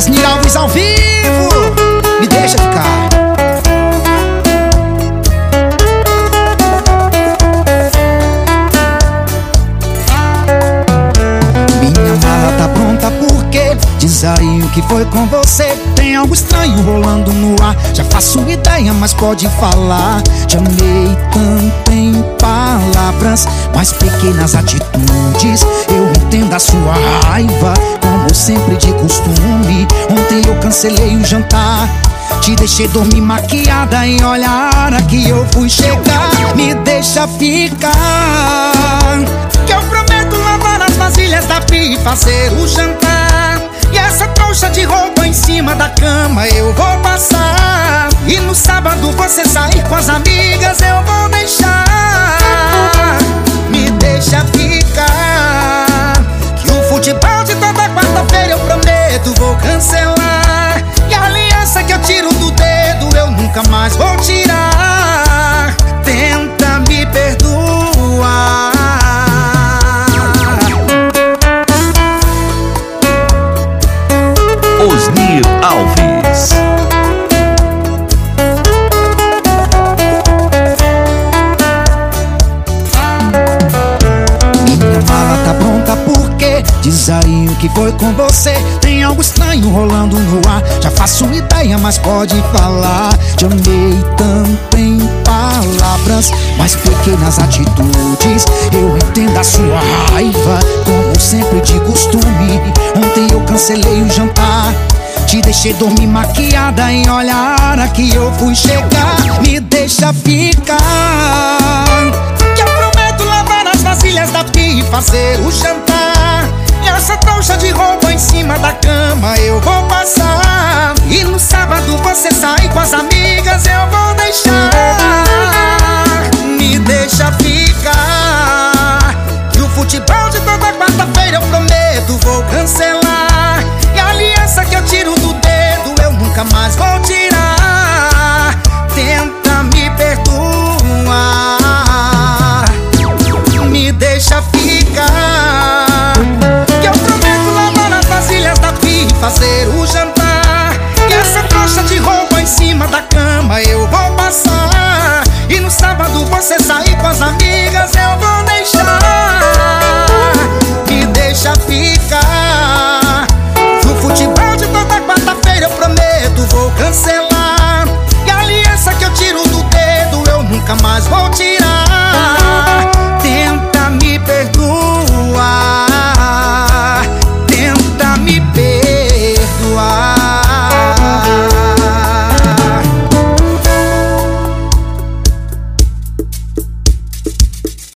Osni Alves ao vivo, me deixa ficar. Minha mala tá pronta porque diz aí o que foi com você. Tem algo estranho rolando no ar. Já faço ideia, mas pode falar. Te amei tanto em palavras, mas pequenas atitudes. Eu entendo a sua raiva, como sempre de costume. Ontem eu cancelei o jantar, te deixei dormir maquiada e olha a hora que eu fui chegar. Me deixa ficar, que eu prometo lavar as vasilhas da pia e fazer o jantar. E essa trouxa de roupa em cima da cama eu vou passar. E no sábado você sair com as amigas eu vou deixar. Me deixa ficar, que o futebol de toda quarta-feira eu prometo vou cancelar. E a aliança que eu tiro do dedo eu nunca mais vou tirar. Tenta me perdoar. Osni Alves. Minha mala tá pronta porque diz aí o que foi com você. Tem algo estranho rolando no ar. Já faço ideia, mas pode falar. Te amei tanto em palavras, mas pequenas atitudes. Eu entendo a sua raiva, como sempre de costume. Ontem eu cancelei o jantar, te deixei dormir maquiada e olha a hora que eu fui chegar. Me deixa ficar, que eu prometo lavar as vasilhas da pia e fazer o jantar.